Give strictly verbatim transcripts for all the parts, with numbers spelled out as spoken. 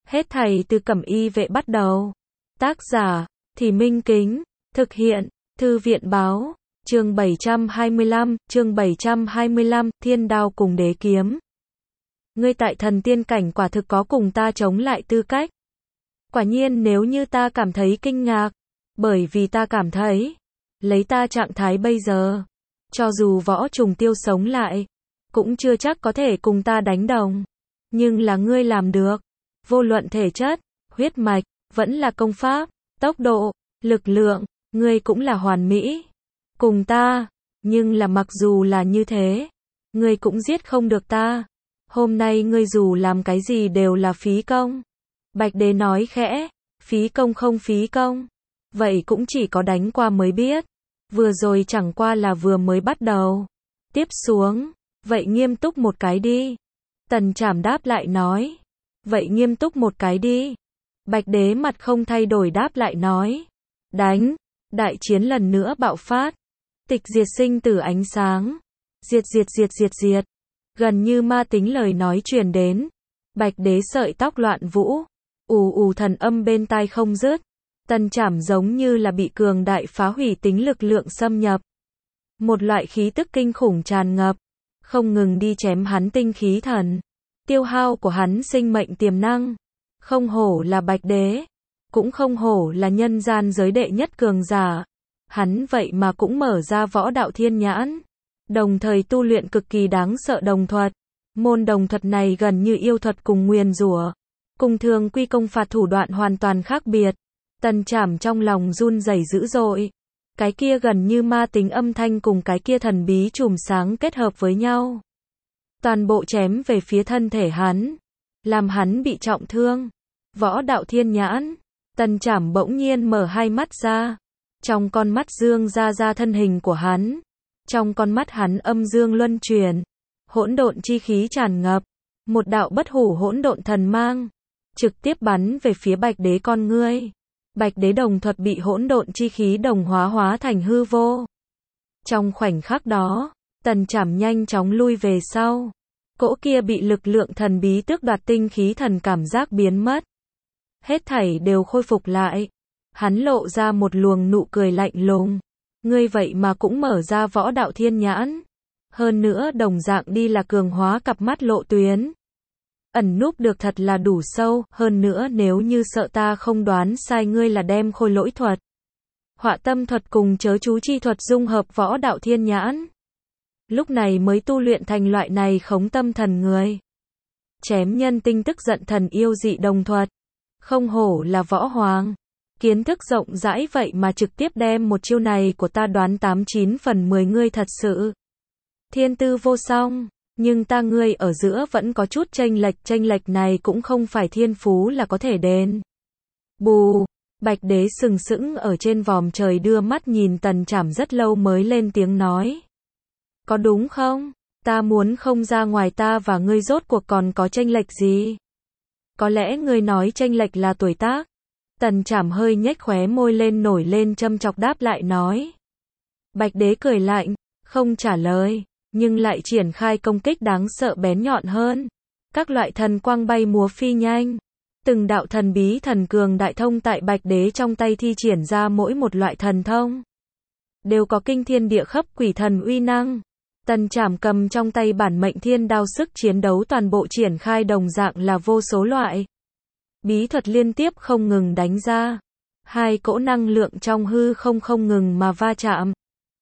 Hết thảy từ Cẩm Y Vệ bắt đầu. Tác giả, Thì Minh Kính. Thực hiện, Thư viện Báo. Chương bảy trăm hai mươi lăm, chương bảy trăm hai mươi lăm, Thiên Đao cùng Đế Kiếm. Ngươi tại thần tiên cảnh quả thực có cùng ta chống lại tư cách. Quả nhiên nếu như ta cảm thấy kinh ngạc, bởi vì ta cảm thấy, lấy ta trạng thái bây giờ, cho dù võ trùng tiêu sống lại, cũng chưa chắc có thể cùng ta đánh đồng. Nhưng là ngươi làm được, vô luận thể chất, huyết mạch, vẫn là công pháp, tốc độ, lực lượng, ngươi cũng là hoàn mỹ. Cùng ta, nhưng là mặc dù là như thế, ngươi cũng giết không được ta. Hôm nay ngươi dù làm cái gì đều là phí công. Bạch Đế nói khẽ, phí công không phí công. Vậy cũng chỉ có đánh qua mới biết. Vừa rồi chẳng qua là vừa mới bắt đầu. Tiếp xuống, vậy nghiêm túc một cái đi. Tần Trảm đáp lại nói. Vậy nghiêm túc một cái đi. Bạch Đế mặt không thay đổi đáp lại nói. Đánh. Đại chiến lần nữa bạo phát. Tịch diệt sinh tử ánh sáng. Diệt diệt diệt diệt diệt. Gần như ma tính lời nói truyền đến. Bạch Đế sợi tóc loạn vũ. Ù ù thần âm bên tai không dứt. Tần Trảm giống như là bị cường đại phá hủy tính lực lượng xâm nhập. Một loại khí tức kinh khủng tràn ngập. Không ngừng đi chém hắn tinh khí thần. Tiêu hao của hắn sinh mệnh tiềm năng. Không hổ là Bạch Đế. Cũng không hổ là nhân gian giới đệ nhất cường giả. Hắn vậy mà cũng mở ra võ đạo thiên nhãn. Đồng thời tu luyện cực kỳ đáng sợ đồng thuật. Môn đồng thuật này gần như yêu thuật cùng nguyền rủa, cùng thường quy công phạt thủ đoạn hoàn toàn khác biệt. Tần Trảm trong lòng run rẩy dữ dội. Cái kia gần như ma tính âm thanh cùng cái kia thần bí chùm sáng kết hợp với nhau. Toàn bộ chém về phía thân thể hắn. Làm hắn bị trọng thương. Võ đạo thiên nhãn. Tần Trảm bỗng nhiên mở hai mắt ra. Trong con mắt dương ra ra thân hình của hắn. Trong con mắt hắn âm dương luân chuyển. Hỗn độn chi khí tràn ngập. Một đạo bất hủ hỗn độn thần mang. Trực tiếp bắn về phía Bạch Đế con ngươi. Bạch Đế đồng thuật bị hỗn độn chi khí đồng hóa hóa thành hư vô. Trong khoảnh khắc đó, Tần Trảm nhanh chóng lui về sau. Cỗ kia bị lực lượng thần bí tước đoạt tinh khí thần cảm giác biến mất. Hết thảy đều khôi phục lại. Hắn lộ ra một luồng nụ cười lạnh lùng. Ngươi vậy mà cũng mở ra võ đạo thiên nhãn. Hơn nữa đồng dạng đi là cường hóa cặp mắt lộ tuyến. Ẩn núp được thật là đủ sâu. Hơn nữa nếu như sợ ta không đoán sai ngươi là đem khôi lỗi thuật, họa tâm thuật cùng chớ chú chi thuật dung hợp võ đạo thiên nhãn. Lúc này mới tu luyện thành loại này khống tâm thần người. Chém nhân tinh tức giận thần yêu dị đồng thuật. Không hổ là võ hoàng. Kiến thức rộng rãi vậy mà trực tiếp đem một chiêu này của ta đoán tám chín phần mười ngươi thật sự. Thiên tư vô song, nhưng ta ngươi ở giữa vẫn có chút chênh lệch, chênh lệch này cũng không phải thiên phú là có thể đền. Bù, Bạch Đế sừng sững ở trên vòm trời đưa mắt nhìn Tần Trảm rất lâu mới lên tiếng nói. Có đúng không? Ta muốn không ra ngoài ta và ngươi rốt cuộc còn có chênh lệch gì? Có lẽ ngươi nói chênh lệch là tuổi tác. Tần Trảm hơi nhếch khóe môi lên nổi lên châm chọc đáp lại nói. Bạch Đế cười lạnh, không trả lời, nhưng lại triển khai công kích đáng sợ bén nhọn hơn. Các loại thần quang bay múa phi nhanh. Từng đạo thần bí thần cường đại thông tại Bạch Đế trong tay thi triển ra mỗi một loại thần thông. Đều có kinh thiên địa khắp quỷ thần uy năng. Tần Trảm cầm trong tay bản mệnh thiên đao sức chiến đấu toàn bộ triển khai đồng dạng là vô số loại. Bí thuật liên tiếp không ngừng đánh ra. Hai cỗ năng lượng trong hư không không ngừng mà va chạm.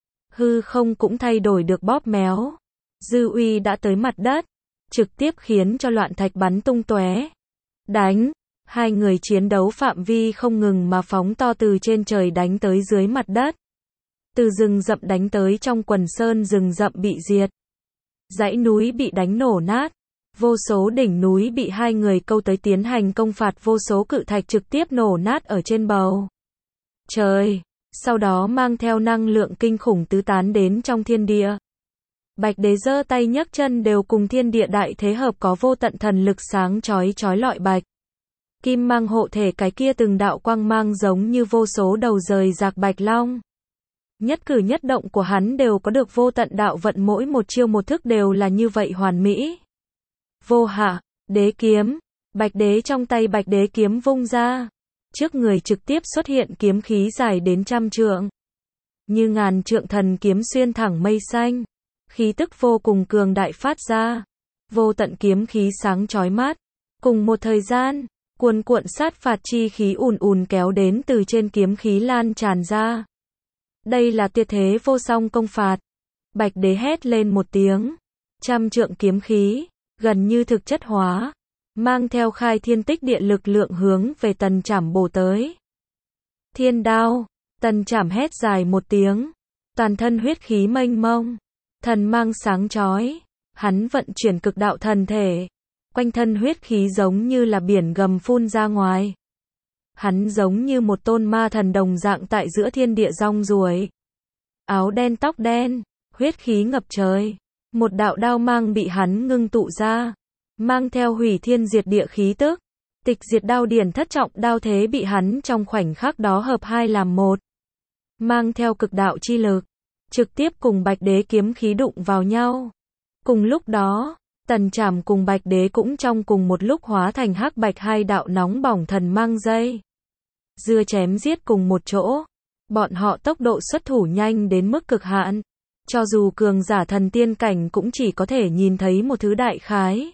Hư không cũng thay đổi được bóp méo. Dư uy đã tới mặt đất. Trực tiếp khiến cho loạn thạch bắn tung tóe. Đánh. Hai người chiến đấu phạm vi không ngừng mà phóng to từ trên trời đánh tới dưới mặt đất. Từ rừng rậm đánh tới trong quần sơn rừng rậm bị diệt. Dãy núi bị đánh nổ nát. Vô số đỉnh núi bị hai người câu tới tiến hành công phạt, vô số cự thạch trực tiếp nổ nát ở trên bầu trời. Sau đó mang theo năng lượng kinh khủng tứ tán đến trong thiên địa. Bạch Đế giơ tay nhấc chân đều cùng thiên địa đại thế hợp, có vô tận thần lực sáng chói chói lọi bạch kim mang hộ thể, cái kia từng đạo quang mang giống như vô số đầu rời rạc bạch long. Nhất cử nhất động của hắn đều có được vô tận đạo vận, mỗi một chiêu một thức đều là như vậy hoàn mỹ. Vô hạ, đế kiếm, Bạch đế trong tay bạch đế kiếm vung ra. Trước người trực tiếp xuất hiện kiếm khí dài đến trăm trượng. Như ngàn trượng thần kiếm xuyên thẳng mây xanh. Khí tức vô cùng cường đại phát ra. Vô tận kiếm khí sáng chói mắt. Cùng một thời gian, cuồn cuộn sát phạt chi khí ùn ùn kéo đến từ trên kiếm khí lan tràn ra. Đây là tuyệt thế vô song công phạt. Bạch đế hét lên một tiếng. Trăm trượng kiếm khí, gần như thực chất hóa. Mang theo khai thiên tích địa lực lượng hướng về Tần Trảm bổ tới. Thiên đao, Tần Trảm hét dài một tiếng. Toàn thân huyết khí mênh mông. Thần mang sáng chói. Hắn vận chuyển cực đạo thần thể. Quanh thân huyết khí giống như là biển gầm phun ra ngoài. Hắn giống như một tôn ma thần đồng dạng tại giữa thiên địa rong ruổi. Áo đen tóc đen, huyết khí ngập trời. Một đạo đao mang bị hắn ngưng tụ ra. Mang theo hủy thiên diệt địa khí tức. Tịch diệt đao điển thất trọng đao thế bị hắn trong khoảnh khắc đó hợp hai làm một. Mang theo cực đạo chi lực. Trực tiếp cùng bạch đế kiếm khí đụng vào nhau. Cùng lúc đó, Tần Trảm cùng bạch đế cũng trong cùng một lúc hóa thành hắc bạch hai đạo nóng bỏng thần mang dây. Dưa chém giết cùng một chỗ. Bọn họ tốc độ xuất thủ nhanh đến mức cực hạn. Cho dù cường giả thần tiên cảnh cũng chỉ có thể nhìn thấy một thứ đại khái.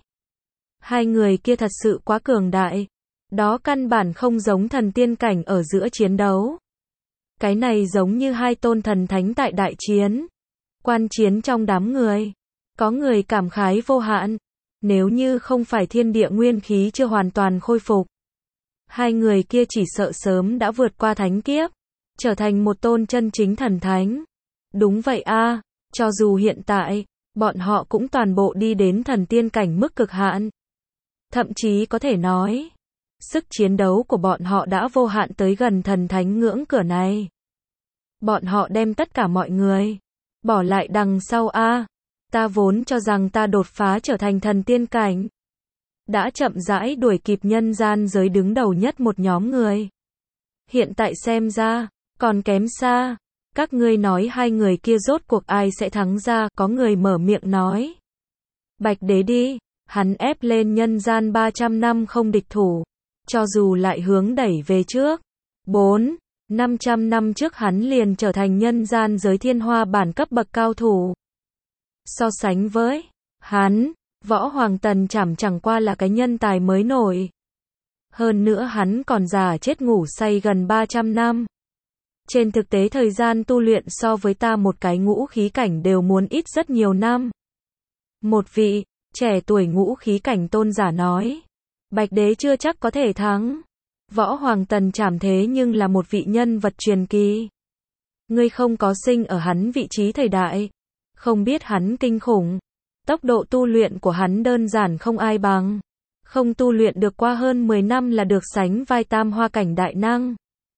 Hai người kia thật sự quá cường đại. Đó căn bản không giống thần tiên cảnh ở giữa chiến đấu. Cái này giống như hai tôn thần thánh tại đại chiến. Quan chiến trong đám người. Có người cảm khái vô hạn. Nếu như không phải thiên địa nguyên khí chưa hoàn toàn khôi phục. Hai người kia chỉ sợ sớm đã vượt qua thánh kiếp. Trở thành một tôn chân chính thần thánh. Đúng vậy a, cho dù hiện tại, bọn họ cũng toàn bộ đi đến thần tiên cảnh mức cực hạn. Thậm chí có thể nói, sức chiến đấu của bọn họ đã vô hạn tới gần thần thánh ngưỡng cửa này. Bọn họ đem tất cả mọi người bỏ lại đằng sau a. Ta vốn cho rằng ta đột phá trở thành thần tiên cảnh. Đã chậm rãi đuổi kịp nhân gian giới đứng đầu nhất một nhóm người. Hiện tại xem ra, còn kém xa. Các ngươi nói hai người kia rốt cuộc ai sẽ thắng ra, có người mở miệng nói. Bạch đế đi, hắn ép lên nhân gian ba trăm năm không địch thủ. Cho dù lại hướng đẩy về trước. bốn, năm trăm năm trước hắn liền trở thành nhân gian giới thiên hoa bản cấp bậc cao thủ. So sánh với hắn, Võ Hoàng Tần Trảm chẳng qua là cái nhân tài mới nổi. Hơn nữa hắn còn già chết ngủ say gần ba trăm năm. Trên thực tế thời gian tu luyện so với ta một cái ngũ khí cảnh đều muốn ít rất nhiều năm. Một vị, trẻ tuổi ngũ khí cảnh tôn giả nói. Bạch đế chưa chắc có thể thắng. Võ Hoàng Tần Trảm thế nhưng là một vị nhân vật truyền kỳ. Ngươi không có sinh ở hắn vị trí thời đại. Không biết hắn kinh khủng. Tốc độ tu luyện của hắn đơn giản không ai bằng. Không tu luyện được qua hơn mười năm là được sánh vai tam hoa cảnh đại năng.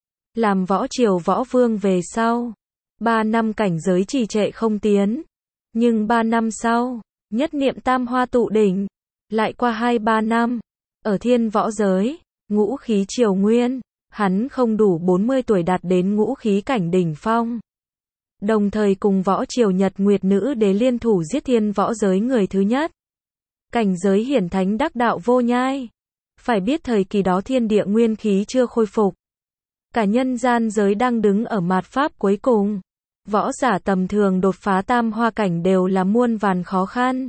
Làm võ triều võ vương về sau. Ba năm cảnh giới trì trệ không tiến. Nhưng ba năm sau, nhất niệm tam hoa tụ đỉnh. Lại qua hai ba năm. Ở thiên võ giới, ngũ khí triều nguyên. Hắn không đủ bốn mươi tuổi đạt đến ngũ khí cảnh đỉnh phong. Đồng thời cùng võ triều Nhật Nguyệt Nữ Đế liên thủ giết thiên võ giới người thứ nhất. Cảnh giới hiển thánh đắc đạo vô nhai. Phải biết thời kỳ đó thiên địa nguyên khí chưa khôi phục. Cả nhân gian giới đang đứng ở mạt pháp cuối cùng. Võ giả tầm thường đột phá tam hoa cảnh đều là muôn vàn khó khăn.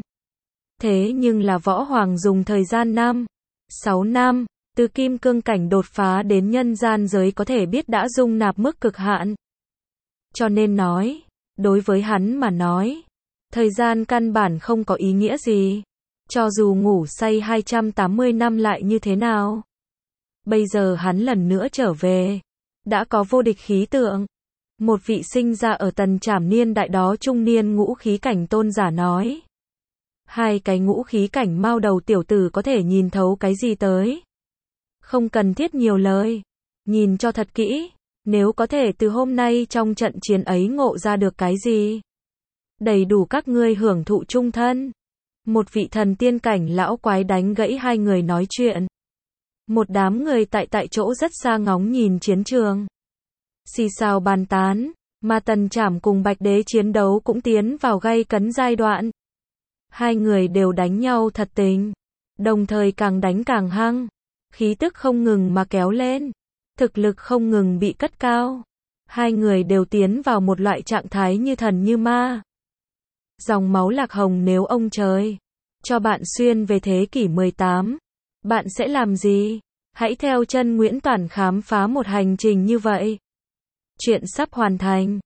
Thế nhưng là võ hoàng dùng thời gian năm, sáu năm, từ kim cương cảnh đột phá đến nhân gian giới có thể biết đã dung nạp mức cực hạn. Cho nên nói, đối với hắn mà nói, thời gian căn bản không có ý nghĩa gì. Cho dù ngủ say hai trăm tám mươi năm lại như thế nào. Bây giờ hắn lần nữa trở về. Đã có vô địch khí tượng. Một vị sinh ra ở Tần Trảm niên đại đó trung niên ngũ khí cảnh tôn giả nói. Hai cái ngũ khí cảnh mao đầu tiểu tử có thể nhìn thấu cái gì tới. Không cần thiết nhiều lời. Nhìn cho thật kỹ. Nếu có thể từ hôm nay trong trận chiến ấy ngộ ra được cái gì. Đầy đủ các ngươi hưởng thụ chung thân. Một vị thần tiên cảnh lão quái đánh gãy hai người nói chuyện. Một đám người tại tại chỗ rất xa ngóng nhìn chiến trường. Xì xào bàn tán, mà Tần Trảm cùng Bạch đế chiến đấu cũng tiến vào gay cấn giai đoạn. Hai người đều đánh nhau thật tình, đồng thời càng đánh càng hăng. khí tức không ngừng mà kéo lên, thực lực không ngừng bị cất cao. Hai người đều tiến vào một loại trạng thái như thần như ma. Dòng máu Lạc Hồng, nếu ông trời cho bạn xuyên về thế kỷ mười tám, bạn sẽ làm gì? Hãy theo chân Nguyễn Toản khám phá một hành trình như vậy. Chuyện sắp hoàn thành.